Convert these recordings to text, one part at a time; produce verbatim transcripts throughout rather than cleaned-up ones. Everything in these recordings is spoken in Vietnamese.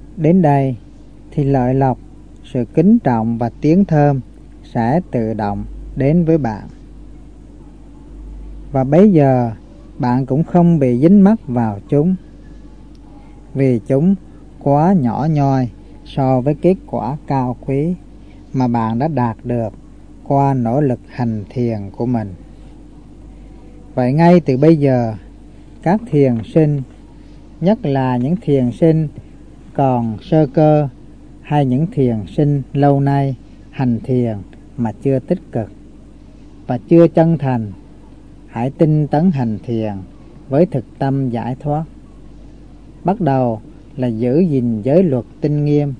đến đây thì lợi lộc, sự kính trọng và tiếng thơm sẽ tự động đến với bạn. Và bấy giờ bạn cũng không bị dính mắc vào chúng, vì chúng quá nhỏ nhoi so với kết quả cao quý mà bạn đã đạt được qua nỗ lực hành thiền của mình. Vậy ngay từ bây giờ, các thiền sinh, nhất là những thiền sinh còn sơ cơ hay những thiền sinh lâu nay hành thiền mà chưa tích cực và chưa chân thành, hãy tinh tấn hành thiền với thực tâm giải thoát. Bắt đầu là giữ gìn giới luật tinh nghiêm.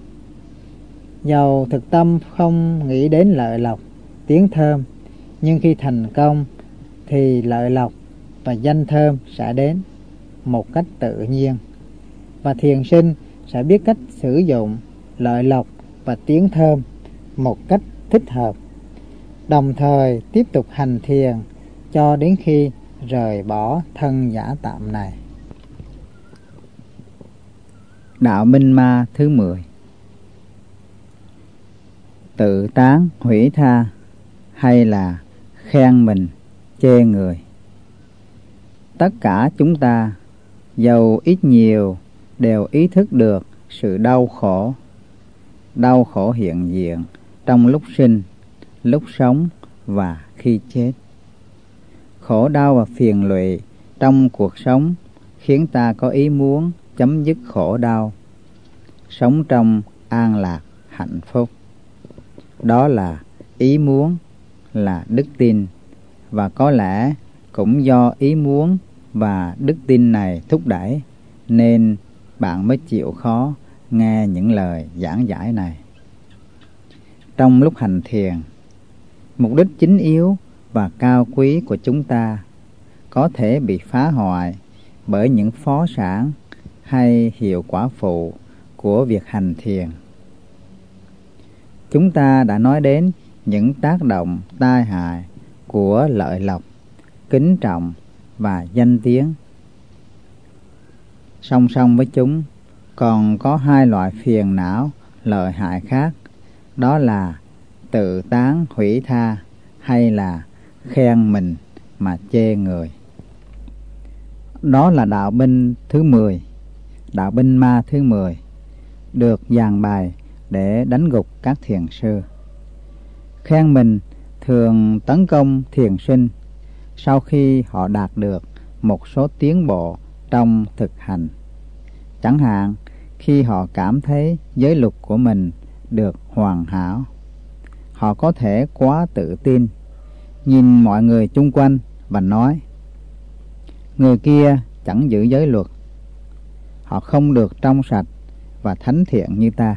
Dầu thực tâm không nghĩ đến lợi lộc, tiếng thơm, nhưng khi thành công thì lợi lộc và danh thơm sẽ đến một cách tự nhiên, và thiền sinh sẽ biết cách sử dụng lợi lộc và tiếng thơm một cách thích hợp, đồng thời tiếp tục hành thiền cho đến khi rời bỏ thân giả tạm này. Đạo Minh Ma thứ mười. Tự tán hủy tha hay là khen mình chê người? Tất cả chúng ta, dầu ít nhiều, đều ý thức được sự đau khổ. Đau khổ hiện diện trong lúc sinh, lúc sống và khi chết. Khổ đau và phiền lụy trong cuộc sống khiến ta có ý muốn chấm dứt khổ đau, sống trong an lạc, hạnh phúc. Đó là ý muốn, là đức tin, và có lẽ cũng do ý muốn và đức tin này thúc đẩy nên bạn mới chịu khó nghe những lời giảng giải này. Trong lúc hành thiền, mục đích chính yếu và cao quý của chúng ta có thể bị phá hoại bởi những phó sản hay hiệu quả phụ của việc hành thiền. Chúng ta đã nói đến những tác động tai hại của lợi lộc, kính trọng và danh tiếng. Song song với chúng còn có hai loại phiền não lợi hại khác, đó là tự tán hủy tha hay là khen mình mà chê người. Đó là đạo binh thứ mười, đạo binh ma thứ mười, được dàn bài để đánh gục các thiền sư. Khen mình thường tấn công thiền sinh sau khi họ đạt được một số tiến bộ trong thực hành. Chẳng hạn khi họ cảm thấy giới luật của mình được hoàn hảo, họ có thể quá tự tin, nhìn mọi người chung quanh và nói: người kia chẳng giữ giới luật, họ không được trong sạch và thánh thiện như ta.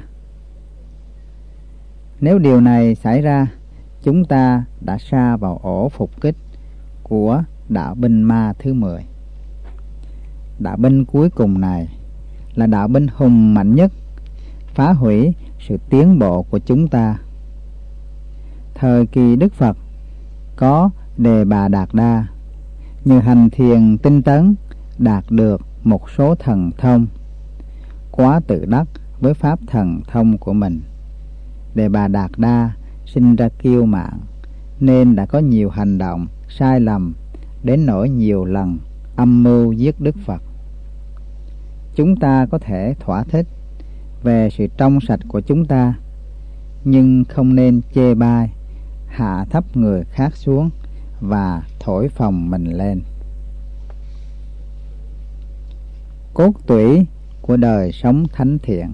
Nếu điều này xảy ra, chúng ta đã sa vào ổ phục kích của đạo binh ma thứ mười. Đạo binh cuối cùng này là đạo binh hùng mạnh nhất, phá hủy sự tiến bộ của chúng ta. Thời kỳ Đức Phật có Đề Bà Đạt Đa, nhờ hành thiền tinh tấn đạt được một số thần thông. Quá tự đắc với pháp thần thông của mình, Đề Bà Đạt Đa sinh ra kiêu mạn nên đã có nhiều hành động sai lầm đến nỗi nhiều lần âm mưu giết Đức Phật. Chúng ta có thể thỏa thích về sự trong sạch của chúng ta, nhưng không nên chê bai, hạ thấp người khác xuống và thổi phồng mình lên. Cốt tủy của đời sống thánh thiện.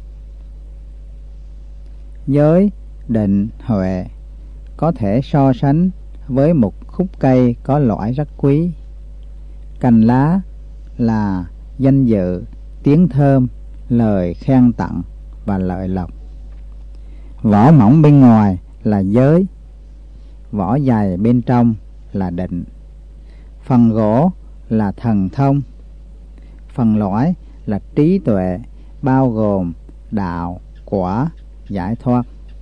Giới, định, huệ có thể so sánh với một khúc cây có loại rất quý. Cành lá là danh dự, tiếng thơm, lời khen tặng và lợi lộc. Vỏ mỏng bên ngoài là giới, vỏ dày bên trong là định. Phần gỗ là thần thông, phần lõi là trí tuệ, bao gồm đạo, quả, giải thoát.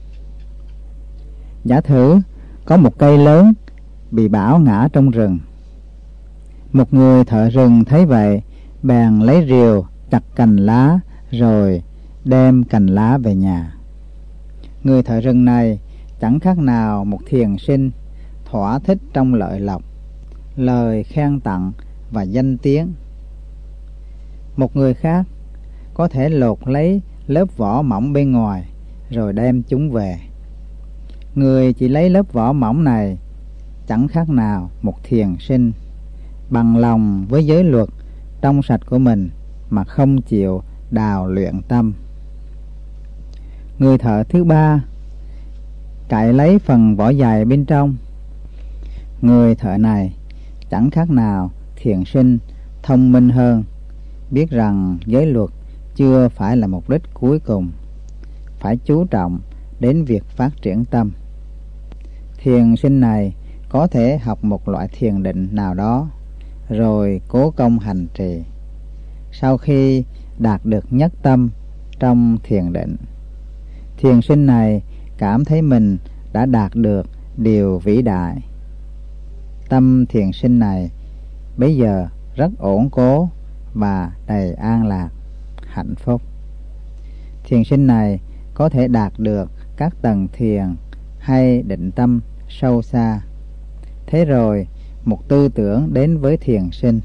Giả thử có một cây lớn bị bão ngã trong rừng. Một người thợ rừng thấy vậy bèn lấy rìu chặt cành lá rồi đem cành lá về nhà. Người thợ rừng này chẳng khác nào một thiền sinh thỏa thích trong lợi lộc, lời khen tặng và danh tiếng. Một người khác có thể lột lấy lớp vỏ mỏng bên ngoài rồi đem chúng về. Người chỉ lấy lớp vỏ mỏng này chẳng khác nào một thiền sinh bằng lòng với giới luật trong sạch của mình mà không chịu đào luyện tâm. Người thợ thứ ba cạy lấy phần vỏ dày bên trong. Người thợ này chẳng khác nào thiền sinh thông minh hơn, biết rằng giới luật chưa phải là mục đích cuối cùng, phải chú trọng đến việc phát triển tâm. Thiền sinh này có thể học một loại thiền định nào đó rồi cố công hành trì. Sau khi đạt được nhất tâm trong thiền định, thiền sinh này cảm thấy mình đã đạt được điều vĩ đại. Tâm thiền sinh này bây giờ rất ổn cố và đầy an lạc, hạnh phúc. Thiền sinh này có thể đạt được các tầng thiền hay định tâm sâu xa. Thế rồi một tư tưởng đến với thiền sinh: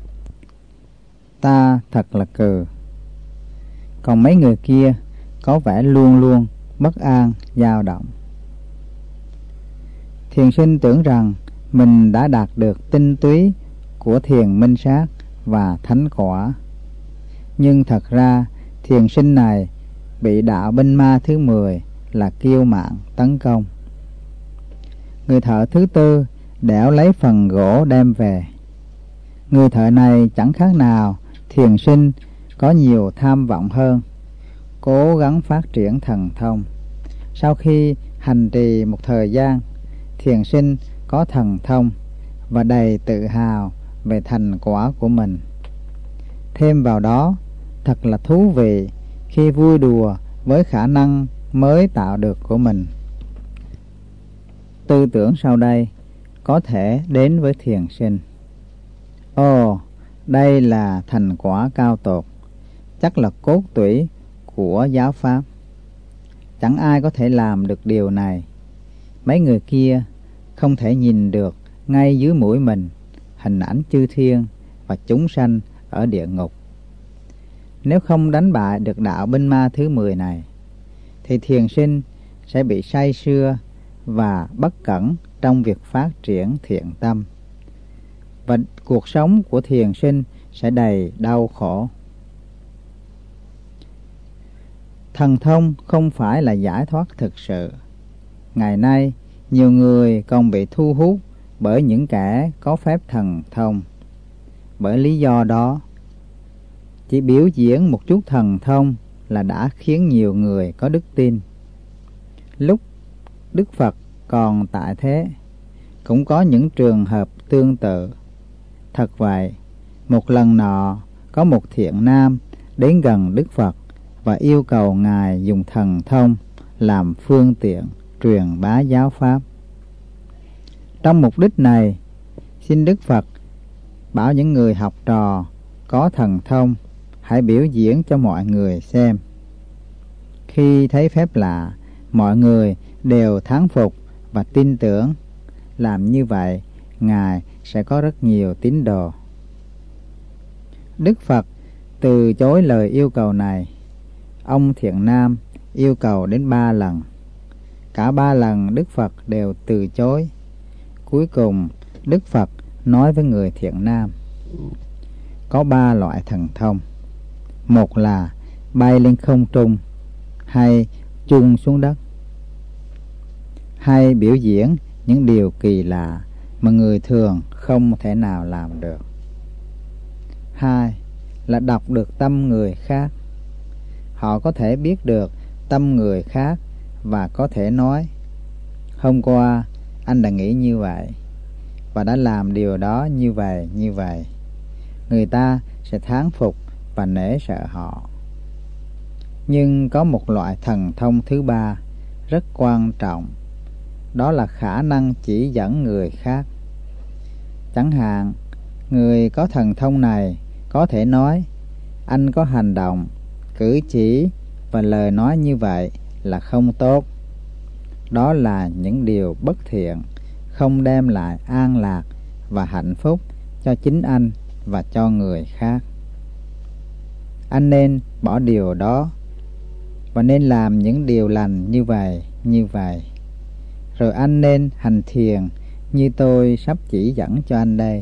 ta thật là cừ. Còn mấy người kia có vẻ luôn luôn bất an, dao động. Thiền sinh tưởng rằng mình đã đạt được tinh túy của thiền minh sát và thánh quả. Nhưng thật ra thiền sinh này bị đạo binh ma thứ mười là kiêu mạn tấn công. Người thợ thứ tư đẽo lấy phần gỗ đem về. Người thợ này chẳng khác nào thiền sinh có nhiều tham vọng hơn, cố gắng phát triển thần thông. Sau khi hành trì một thời gian, thiền sinh có thần thông và đầy tự hào về thành quả của mình. Thêm vào đó, thật là thú vị khi vui đùa với khả năng mới tạo được của mình. Tư tưởng sau đây có thể đến với thiền sinh: ồ, đây là thành quả cao tột, chắc là cốt tủy của giáo pháp. Chẳng ai có thể làm được điều này. Mấy người kia không thể nhìn được ngay dưới mũi mình hình ảnh chư thiên và chúng sanh ở địa ngục. Nếu không đánh bại được đạo binh ma thứ mười này, thì thiền sinh sẽ bị say sưa và bất cẩn trong việc phát triển thiện tâm, và cuộc sống của thiền sinh sẽ đầy đau khổ. Thần thông không phải là giải thoát thực sự. Ngày nay, nhiều người còn bị thu hút bởi những kẻ có phép thần thông. Bởi lý do đó, chỉ biểu diễn một chút thần thông là đã khiến nhiều người có đức tin. Lúc Đức Phật còn tại thế, cũng có những trường hợp tương tự. Thật vậy, một lần nọ có một thiện nam đến gần Đức Phật và yêu cầu Ngài dùng thần thông làm phương tiện truyền bá giáo pháp. Trong mục đích này, xin Đức Phật bảo những người học trò có thần thông hãy biểu diễn cho mọi người xem. Khi thấy phép lạ, mọi người đều thán phục và tin tưởng. Làm như vậy, Ngài sẽ có rất nhiều tín đồ. Đức Phật từ chối lời yêu cầu này. Ông thiện nam yêu cầu đến ba lần. Cả ba lần Đức Phật đều từ chối. Cuối cùng, Đức Phật nói với người thiện nam: có ba loại thần thông. Một là bay lên không trung hay chôn xuống đất, hay biểu diễn những điều kỳ lạ mà người thường không thể nào làm được. Hai là đọc được tâm người khác. Họ có thể biết được tâm người khác và có thể nói: hôm qua anh đã nghĩ như vậy và đã làm điều đó như vậy như vậy. Người ta sẽ thán phục và nể sợ họ. Nhưng có một loại thần thông thứ ba rất quan trọng, đó là khả năng chỉ dẫn người khác. Chẳng hạn, người có thần thông này có thể nói: anh có hành động cử chỉ và lời nói như vậy là không tốt. Đó là những điều bất thiện, không đem lại an lạc và hạnh phúc cho chính anh và cho người khác. Anh nên bỏ điều đó và nên làm những điều lành như vậy, như vậy. Rồi anh nên hành thiền như tôi sắp chỉ dẫn cho anh đây.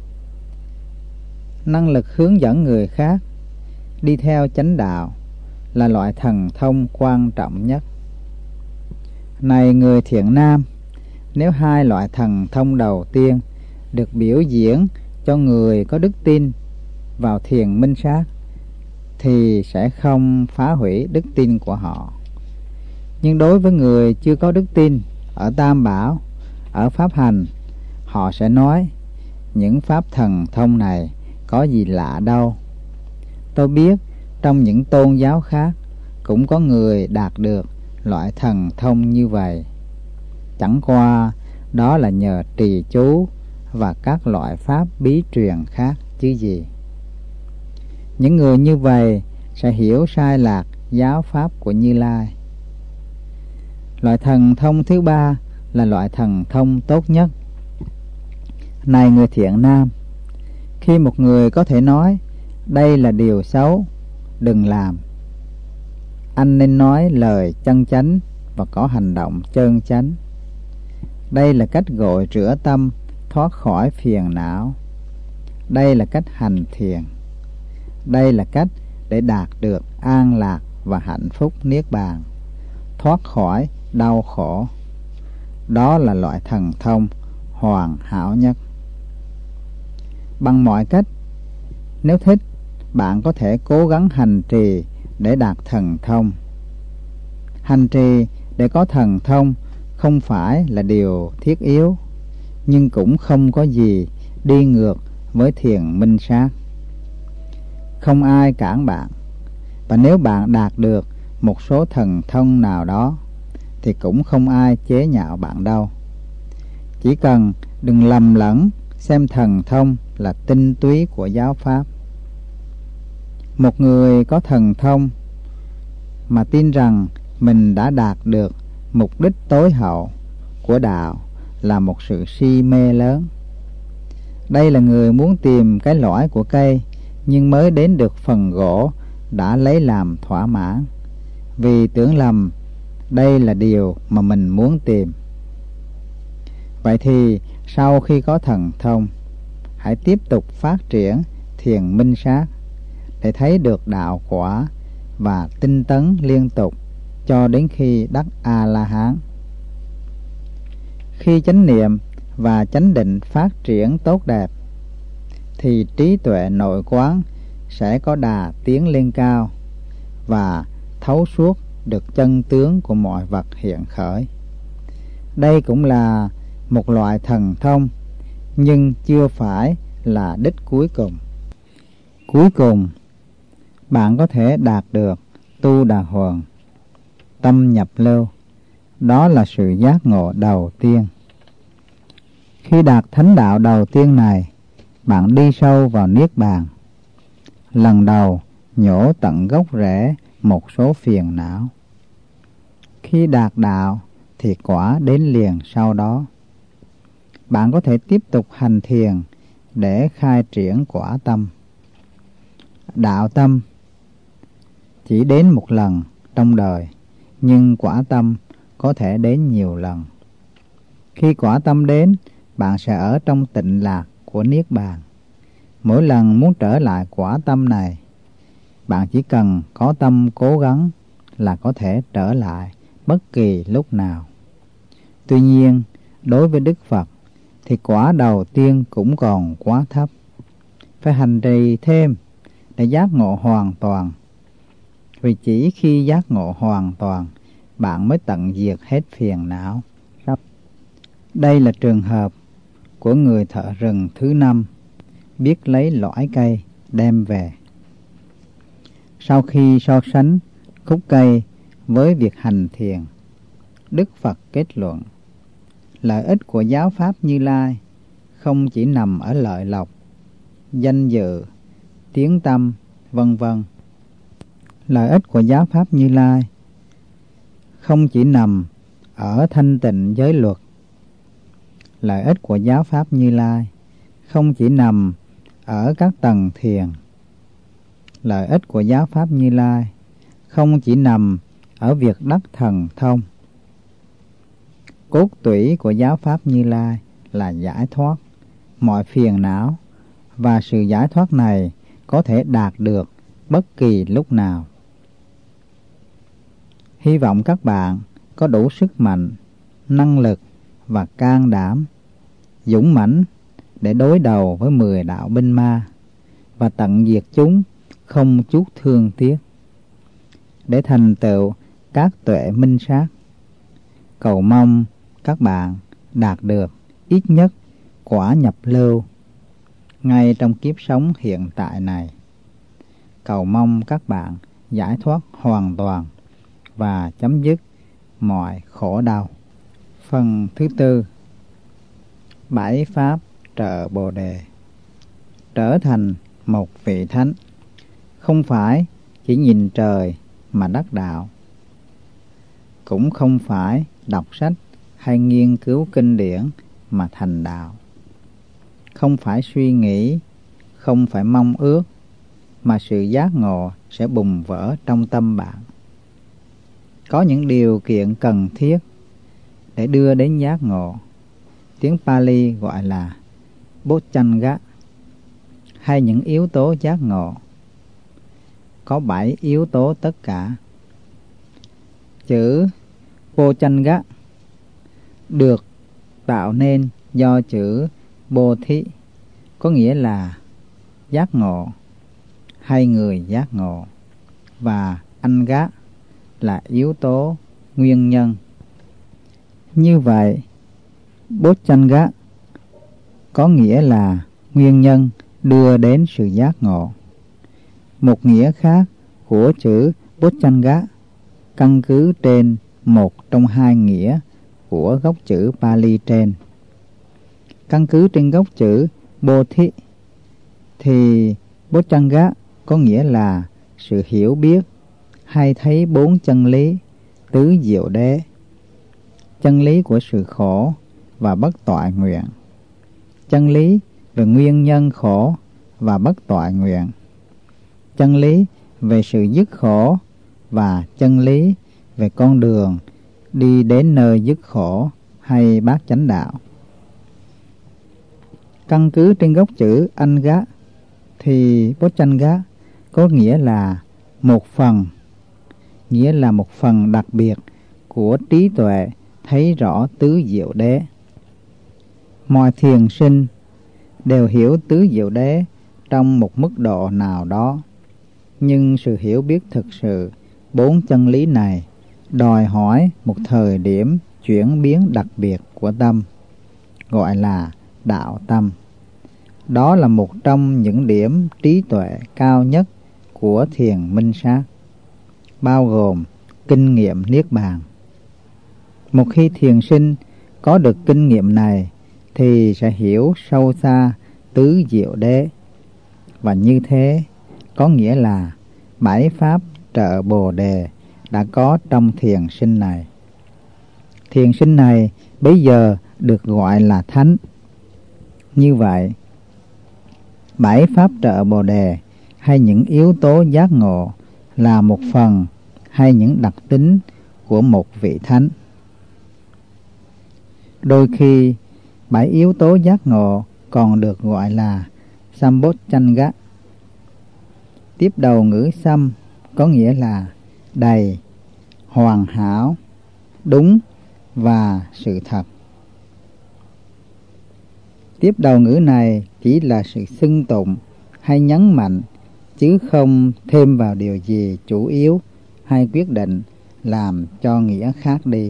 Năng lực hướng dẫn người khác đi theo chánh đạo là loại thần thông quan trọng nhất. Này người thiện nam, nếu hai loại thần thông đầu tiên được biểu diễn cho người có đức tin vào thiền minh sát thì sẽ không phá hủy đức tin của họ. Nhưng đối với người chưa có đức tin ở Tam Bảo, ở pháp hành, họ sẽ nói những pháp thần thông này có gì lạ đâu. Tôi biết trong những tôn giáo khác cũng có người đạt được loại thần thông như vậy. Chẳng qua đó là nhờ trì chú và các loại pháp bí truyền khác chứ gì. Những người như vậy sẽ hiểu sai lạc giáo pháp của Như Lai. Loại thần thông thứ ba là loại thần thông tốt nhất. Này người thiện nam, khi một người có thể nói đây là điều xấu, đừng làm, anh nên nói lời chân chánh và có hành động chân chánh. Đây là cách gội rửa tâm thoát khỏi phiền não. Đây là cách hành thiền. Đây là cách để đạt được an lạc và hạnh phúc niết bàn, thoát khỏi đau khổ. Đó là loại thần thông hoàn hảo nhất. Bằng mọi cách, nếu thích, bạn có thể cố gắng hành trì để đạt thần thông. Hành trì để có thần thông không phải là điều thiết yếu, nhưng cũng không có gì đi ngược với thiền minh sát. Không ai cản bạn, và nếu bạn đạt được một số thần thông nào đó thì cũng không ai chế nhạo bạn đâu. Chỉ cần đừng lầm lẫn xem thần thông là tinh túy của giáo pháp. Một người có thần thông mà tin rằng mình đã đạt được mục đích tối hậu của đạo là một sự si mê lớn. Đây là người muốn tìm cái lõi của cây nhưng mới đến được phần gỗ đã lấy làm thỏa mãn, vì tưởng lầm đây là điều mà mình muốn tìm. Vậy thì sau khi có thần thông, hãy tiếp tục phát triển thiền minh sát để thấy được đạo quả và tinh tấn liên tục cho đến khi đắc A-la-hán. Khi chánh niệm và chánh định phát triển tốt đẹp thì trí tuệ nội quán sẽ có đà tiến lên cao và thấu suốt được chân tướng của mọi vật hiện khởi. Đây cũng là một loại thần thông, nhưng chưa phải là đích cuối cùng. Cuối cùng, bạn có thể đạt được tu đà hoàng, tâm nhập lưu. Đó là sự giác ngộ đầu tiên. Khi đạt thánh đạo đầu tiên này, bạn đi sâu vào niết bàn. Lần đầu nhổ tận gốc rễ một số phiền não. Khi đạt đạo thì quả đến liền sau đó. Bạn có thể tiếp tục hành thiền để khai triển quả tâm. Đạo tâm chỉ đến một lần trong đời, nhưng quả tâm có thể đến nhiều lần. Khi quả tâm đến, bạn sẽ ở trong tịnh lạc của niết bàn. Mỗi lần muốn trở lại quả tâm này, bạn chỉ cần có tâm cố gắng là có thể trở lại bất kỳ lúc nào. Tuy nhiên, đối với Đức Phật thì quả đầu tiên cũng còn quá thấp. Phải hành trì thêm để giác ngộ hoàn toàn. Vì chỉ khi giác ngộ hoàn toàn, bạn mới tận diệt hết phiền não. Đây là trường hợp của người thợ rừng thứ năm, biết lấy lõi cây đem về. Sau khi so sánh khúc cây với việc hành thiền, Đức Phật kết luận lợi ích của giáo pháp Như Lai không chỉ nằm ở lợi lộc, danh dự, tiếng tâm, vân vân. Lợi ích của giáo pháp Như Lai không chỉ nằm ở thanh tịnh giới luật. Lợi ích của giáo pháp Như Lai không chỉ nằm ở các tầng thiền. Lợi ích của giáo pháp Như Lai không chỉ nằm ở việc đắc thần thông. Cốt tủy của giáo pháp Như Lai là giải thoát mọi phiền não, và sự giải thoát này có thể đạt được bất kỳ lúc nào. Hy vọng các bạn có đủ sức mạnh, năng lực và can đảm, dũng mãnh để đối đầu với mười đạo binh ma và tận diệt chúng không chút thương tiếc, để thành tựu các tuệ minh sát. Cầu mong các bạn đạt được ít nhất quả nhập lưu ngay trong kiếp sống hiện tại này. Cầu mong các bạn giải thoát hoàn toàn và chấm dứt mọi khổ đau. Phần thứ tư, bảy pháp trợ Bồ Đề. Trở thành một vị thánh không phải chỉ nhìn trời mà đắc đạo, cũng không phải đọc sách hay nghiên cứu kinh điển mà thành đạo, không phải suy nghĩ, không phải mong ước, mà sự giác ngộ sẽ bùng vỡ trong tâm bạn. Có những điều kiện cần thiết để đưa đến giác ngộ. Tiếng Pali gọi là Bojjhanga, hay những yếu tố giác ngộ. Có bảy yếu tố tất cả. Chữ Bojjhanga được tạo nên do chữ Bodhi, có nghĩa là giác ngộ hay người giác ngộ, và Anga là yếu tố nguyên nhân. Như vậy, Bojjhanga có nghĩa là nguyên nhân đưa đến sự giác ngộ. Một nghĩa khác của chữ Bojjhanga căn cứ trên một trong hai nghĩa của gốc chữ Pali trên. Căn cứ trên gốc chữ Bodhi thì Bojjhanga có nghĩa là sự hiểu biết hay thấy bốn chân lý tứ diệu đế: chân lý của sự khổ và bất toại nguyện, chân lý về nguyên nhân khổ và bất toại nguyện, chân lý về sự dứt khổ, và chân lý về con đường đi đến nơi dứt khổ hay bát chánh đạo. Căn cứ trên gốc chữ Anga thì Bojjhanga có nghĩa là một phần, nghĩa là một phần đặc biệt của trí tuệ thấy rõ tứ diệu đế. Mọi thiền sinh đều hiểu tứ diệu đế trong một mức độ nào đó, nhưng sự hiểu biết thực sự bốn chân lý này đòi hỏi một thời điểm chuyển biến đặc biệt của tâm, gọi là đạo tâm. Đó là một trong những điểm trí tuệ cao nhất của thiền minh sát, bao gồm kinh nghiệm niết bàn. Một khi thiền sinh có được kinh nghiệm này thì sẽ hiểu sâu xa tứ diệu đế, và như thế có nghĩa là bảy pháp trợ Bồ Đề đã có trong thiền sinh này. Thiền sinh này bây giờ được gọi là thánh. Như vậy, bảy pháp trợ Bồ Đề hay những yếu tố giác ngộ là một phần hay những đặc tính của một vị thánh. Đôi khi, bảy yếu tố giác ngộ còn được gọi là Sambojjhanga. Tiếp đầu ngữ Sam có nghĩa là đầy, hoàn hảo, đúng và sự thật. Tiếp đầu ngữ này chỉ là sự xưng tụng hay nhấn mạnh, chứ không thêm vào điều gì chủ yếu hay quyết định làm cho nghĩa khác đi.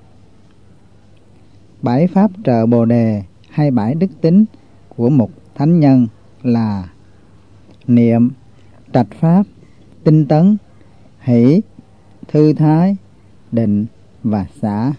Bảy pháp trợ Bồ Đề hay bảy đức tính của một thánh nhân là niệm, trạch pháp, tinh tấn, hỷ, thư thái, định và xả.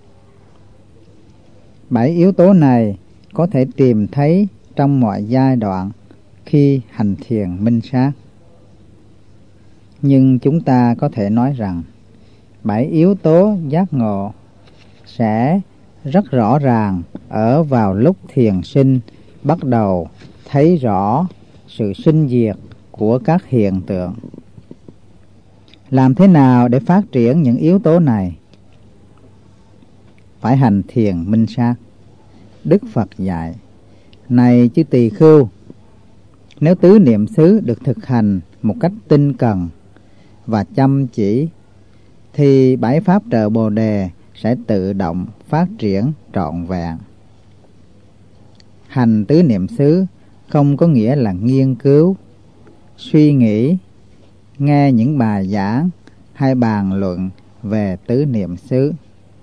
Bảy yếu tố này có thể tìm thấy trong mọi giai đoạn khi hành thiền minh sát. Nhưng chúng ta có thể nói rằng bảy yếu tố giác ngộ sẽ rất rõ ràng ở vào lúc thiền sinh bắt đầu thấy rõ sự sinh diệt của các hiện tượng. Làm thế nào để phát triển những yếu tố này? Phải hành thiền minh sát. Đức Phật dạy: này chư tỳ khưu, nếu tứ niệm xứ được thực hành một cách tinh cần và chăm chỉ, thì bảy pháp trợ Bồ Đề sẽ tự động phát triển trọn vẹn. Hành tứ niệm xứ không có nghĩa là nghiên cứu, suy nghĩ, nghe những bài giảng hay bàn luận về tứ niệm xứ.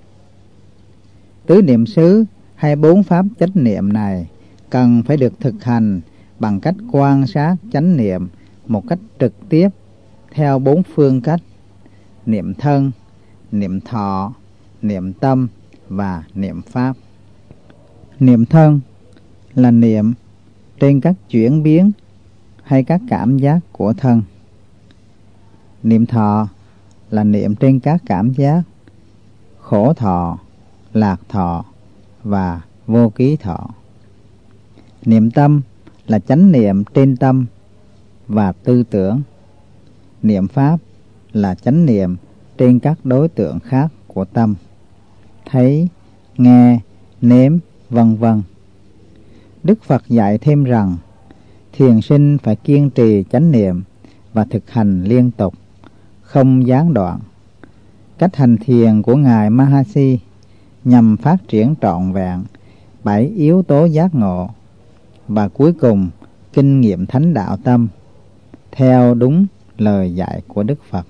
Tứ niệm xứ hay bốn pháp chánh niệm này cần phải được thực hành bằng cách quan sát chánh niệm một cách trực tiếp theo bốn phương cách: niệm thân, niệm thọ, niệm tâm và niệm pháp. Niệm thân là niệm trên các chuyển biến hay các cảm giác của thân. Niệm thọ là niệm trên các cảm giác khổ thọ, lạc thọ và vô ký thọ. Niệm tâm là chánh niệm trên tâm và tư tưởng. Niệm pháp là chánh niệm trên các đối tượng khác của tâm: thấy, nghe, nếm, vân vân. Đức Phật dạy thêm rằng thiền sinh phải kiên trì chánh niệm và thực hành liên tục, không gián đoạn. Cách hành thiền của Ngài Mahasi nhằm phát triển trọn vẹn bảy yếu tố giác ngộ và cuối cùng kinh nghiệm thánh đạo tâm theo đúng lời dạy của Đức Phật.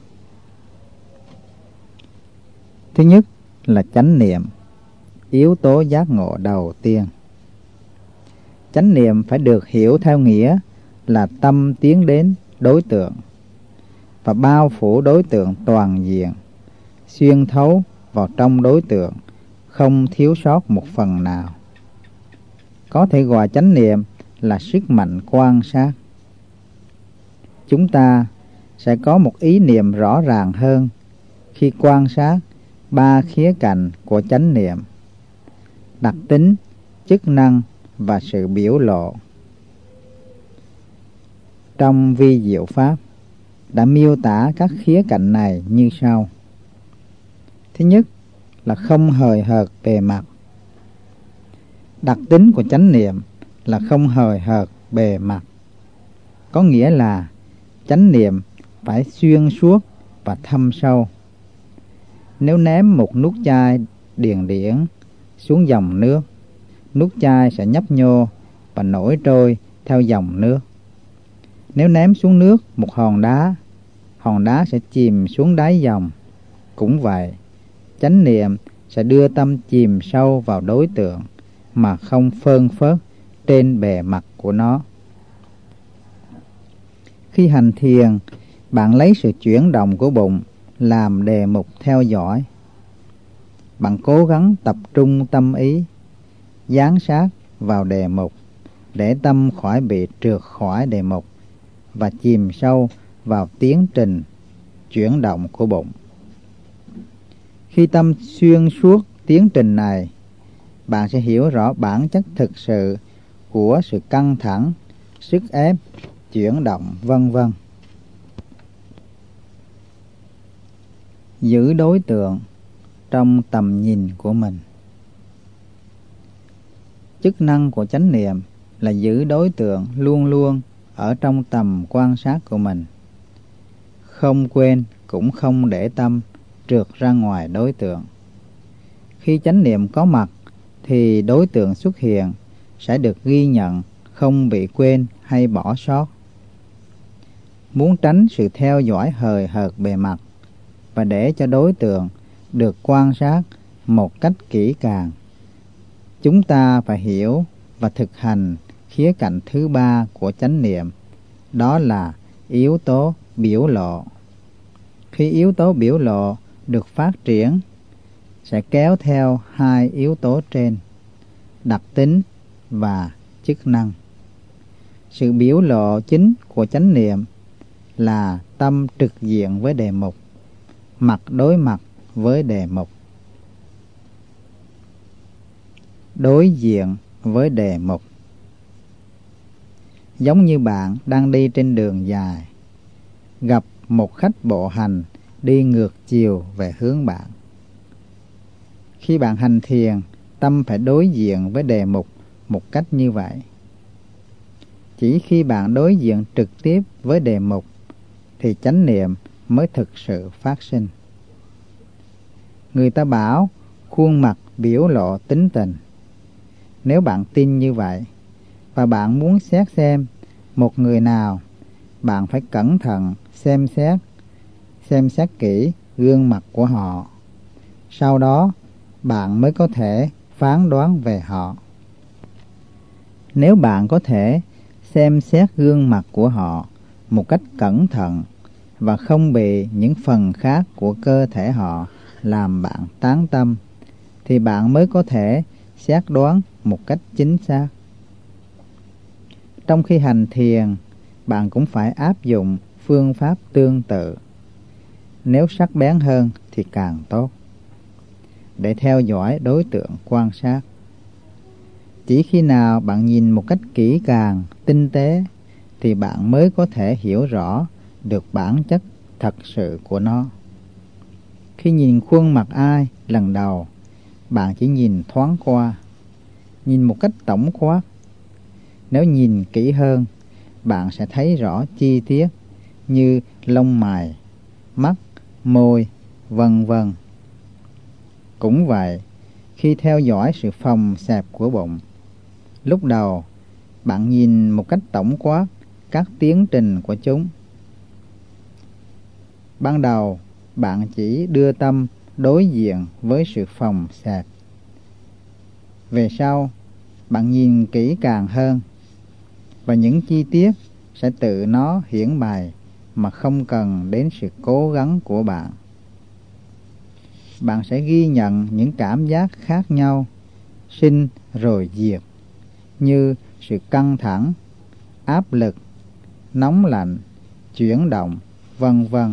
Thứ nhất là chánh niệm, yếu tố giác ngộ đầu tiên. Chánh niệm phải được hiểu theo nghĩa là tâm tiến đến đối tượng và bao phủ đối tượng toàn diện, xuyên thấu vào trong đối tượng, không thiếu sót một phần nào. Có thể gọi chánh niệm là sức mạnh quan sát. Chúng ta sẽ có một ý niệm rõ ràng hơn khi quan sát ba khía cạnh của chánh niệm: đặc tính, chức năng và sự biểu lộ. Trong vi diệu pháp đã miêu tả các khía cạnh này như sau. Thứ nhất là không hời hợt bề mặt. Đặc tính của chánh niệm là không hời hợt bề mặt, có nghĩa là chánh niệm phải xuyên suốt và thâm sâu. Nếu ném một nút chai điền điển xuống dòng nước, nút chai sẽ nhấp nhô và nổi trôi theo dòng nước. Nếu ném xuống nước một hòn đá, hòn đá sẽ chìm xuống đáy dòng. Cũng vậy, chánh niệm sẽ đưa tâm chìm sâu vào đối tượng mà không phơn phớt trên bề mặt của nó. Khi hành thiền, bạn lấy sự chuyển động của bụng làm đề mục theo dõi. Bạn cố gắng tập trung tâm ý, dán sát vào đề mục để tâm khỏi bị trượt khỏi đề mục và chìm sâu vào tiến trình chuyển động của bụng. Khi tâm xuyên suốt tiến trình này, bạn sẽ hiểu rõ bản chất thực sự của sự căng thẳng, sức ép, chuyển động, vân vân. Giữ đối tượng trong tầm nhìn của mình. Chức năng của chánh niệm là giữ đối tượng luôn luôn ở trong tầm quan sát của mình, không quên cũng không để tâm trượt ra ngoài đối tượng. Khi chánh niệm có mặt thì đối tượng xuất hiện sẽ được ghi nhận, không bị quên hay bỏ sót. Muốn tránh sự theo dõi hời hợt bề mặt và để cho đối tượng được quan sát một cách kỹ càng, chúng ta phải hiểu và thực hành khía cạnh thứ ba của chánh niệm, đó là yếu tố biểu lộ. Khi yếu tố biểu lộ được phát triển, sẽ kéo theo hai yếu tố trên: đặc tính và chức năng. Sự biểu lộ chính của chánh niệm là tâm trực diện với đề mục, mặt đối mặt với đề mục. Đối diện với đề mục giống như bạn đang đi trên đường dài, gặp một khách bộ hành đi ngược chiều về hướng bạn. Khi bạn hành thiền, tâm phải đối diện với đề mục một cách như vậy. Chỉ khi bạn đối diện trực tiếp với đề mục thì chánh niệm mới thực sự phát sinh. Người ta bảo khuôn mặt biểu lộ tính tình. Nếu bạn tin như vậy và bạn muốn xét xem một người nào, bạn phải cẩn thận xem xét, xem xét kỹ gương mặt của họ. Sau đó, bạn mới có thể phán đoán về họ. Nếu bạn có thể xem xét gương mặt của họ một cách cẩn thận và không bị những phần khác của cơ thể họ làm bạn tán tâm, thì bạn mới có thể xét đoán một cách chính xác. Trong khi hành thiền, bạn cũng phải áp dụng phương pháp tương tự. Nếu sắc bén hơn thì càng tốt, để theo dõi đối tượng quan sát. Chỉ khi nào bạn nhìn một cách kỹ càng, tinh tế, thì bạn mới có thể hiểu rõ được bản chất thật sự của nó. Khi nhìn khuôn mặt ai lần đầu, bạn chỉ nhìn thoáng qua, nhìn một cách tổng quát. Nếu nhìn kỹ hơn, bạn sẽ thấy rõ chi tiết như lông mày, mắt, môi, vân vân. Cũng vậy, khi theo dõi sự phồng xẹp của bụng, lúc đầu bạn nhìn một cách tổng quát các tiến trình của chúng. Ban đầu, bạn chỉ đưa tâm đối diện với sự phồng xẹp. Về sau, bạn nhìn kỹ càng hơn và những chi tiết sẽ tự nó hiển bày mà không cần đến sự cố gắng của bạn. Bạn sẽ ghi nhận những cảm giác khác nhau, sinh rồi diệt, như sự căng thẳng, áp lực, nóng lạnh, chuyển động, vân vân.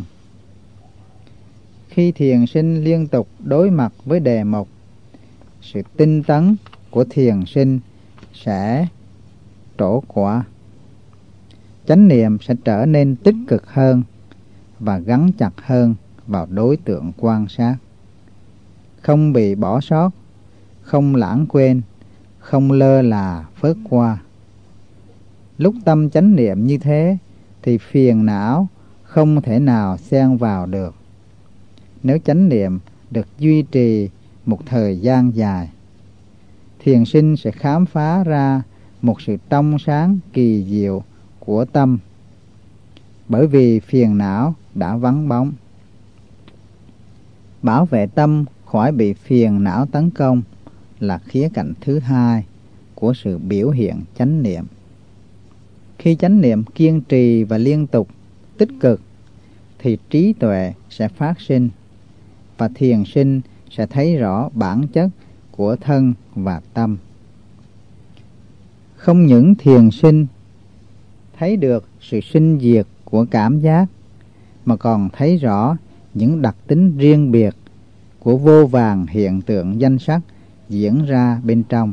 Khi thiền sinh liên tục đối mặt với đề mục, sự tinh tấn của thiền sinh sẽ trổ quả. Chánh niệm sẽ trở nên tích cực hơn và gắn chặt hơn vào đối tượng quan sát. Không bị bỏ sót, không lãng quên, không lơ là phớt qua. Lúc tâm chánh niệm như thế thì phiền não không thể nào xen vào được. Nếu chánh niệm được duy trì một thời gian dài, thiền sinh sẽ khám phá ra một sự trong sáng kỳ diệu của tâm, bởi vì phiền não đã vắng bóng. Bảo vệ tâm khỏi bị phiền não tấn công là khía cạnh thứ hai của sự biểu hiện chánh niệm. Khi chánh niệm kiên trì và liên tục, tích cực, thì trí tuệ sẽ phát sinh và thiền sinh sẽ thấy rõ bản chất của thân và tâm. Không những thiền sinh thấy được sự sinh diệt của cảm giác, mà còn thấy rõ những đặc tính riêng biệt của vô vàn hiện tượng danh sắc diễn ra bên trong.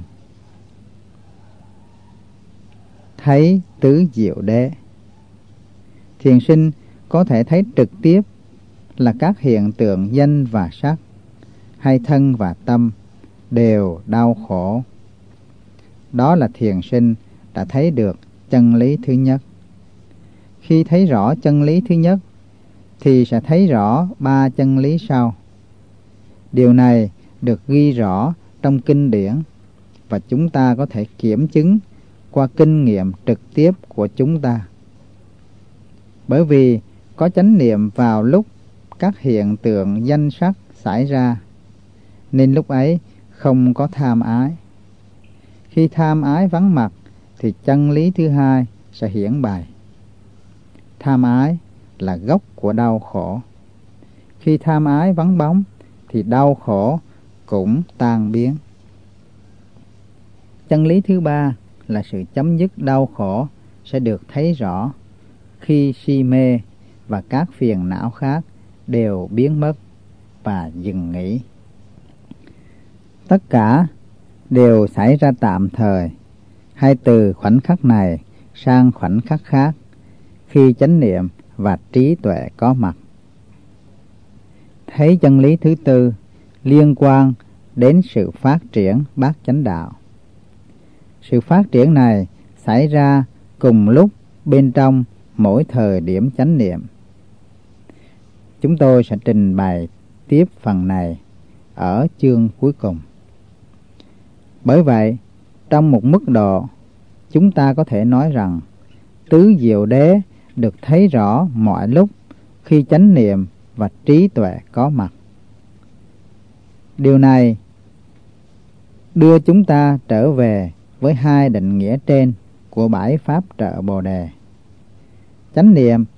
Thấy tứ diệu đế. Thiền sinh có thể thấy trực tiếp là các hiện tượng danh và sắc, hay thân và tâm đều đau khổ. Đó là thiền sinh đã thấy được chân lý thứ nhất. Khi thấy rõ chân lý thứ nhất thì sẽ thấy rõ ba chân lý sau. Điều này được ghi rõ trong kinh điển và chúng ta có thể kiểm chứng qua kinh nghiệm trực tiếp của chúng ta. Bởi vì có chánh niệm vào lúc các hiện tượng danh sắc xảy ra, nên lúc ấy không có tham ái. Khi tham ái vắng mặt thì chân lý thứ hai sẽ hiển bày. Tham ái là gốc của đau khổ. Khi tham ái vắng bóng thì đau khổ cũng tan biến. Chân lý thứ ba là sự chấm dứt đau khổ sẽ được thấy rõ khi si mê và các phiền não khác đều biến mất và dừng nghỉ. Tất cả đều xảy ra tạm thời, hay từ khoảnh khắc này sang khoảnh khắc khác, khi chánh niệm và trí tuệ có mặt. Thấy chân lý thứ tư liên quan đến sự phát triển bát chánh đạo. Sự phát triển này xảy ra cùng lúc bên trong mỗi thời điểm chánh niệm. Chúng tôi sẽ trình bày tiếp phần này ở chương cuối cùng. Bởi vậy, trong một mức độ, chúng ta có thể nói rằng tứ diệu đế được thấy rõ mọi lúc khi chánh niệm và trí tuệ có mặt. Điều này đưa chúng ta trở về với hai định nghĩa trên của bảy pháp trợ Bồ Đề. Chánh niệm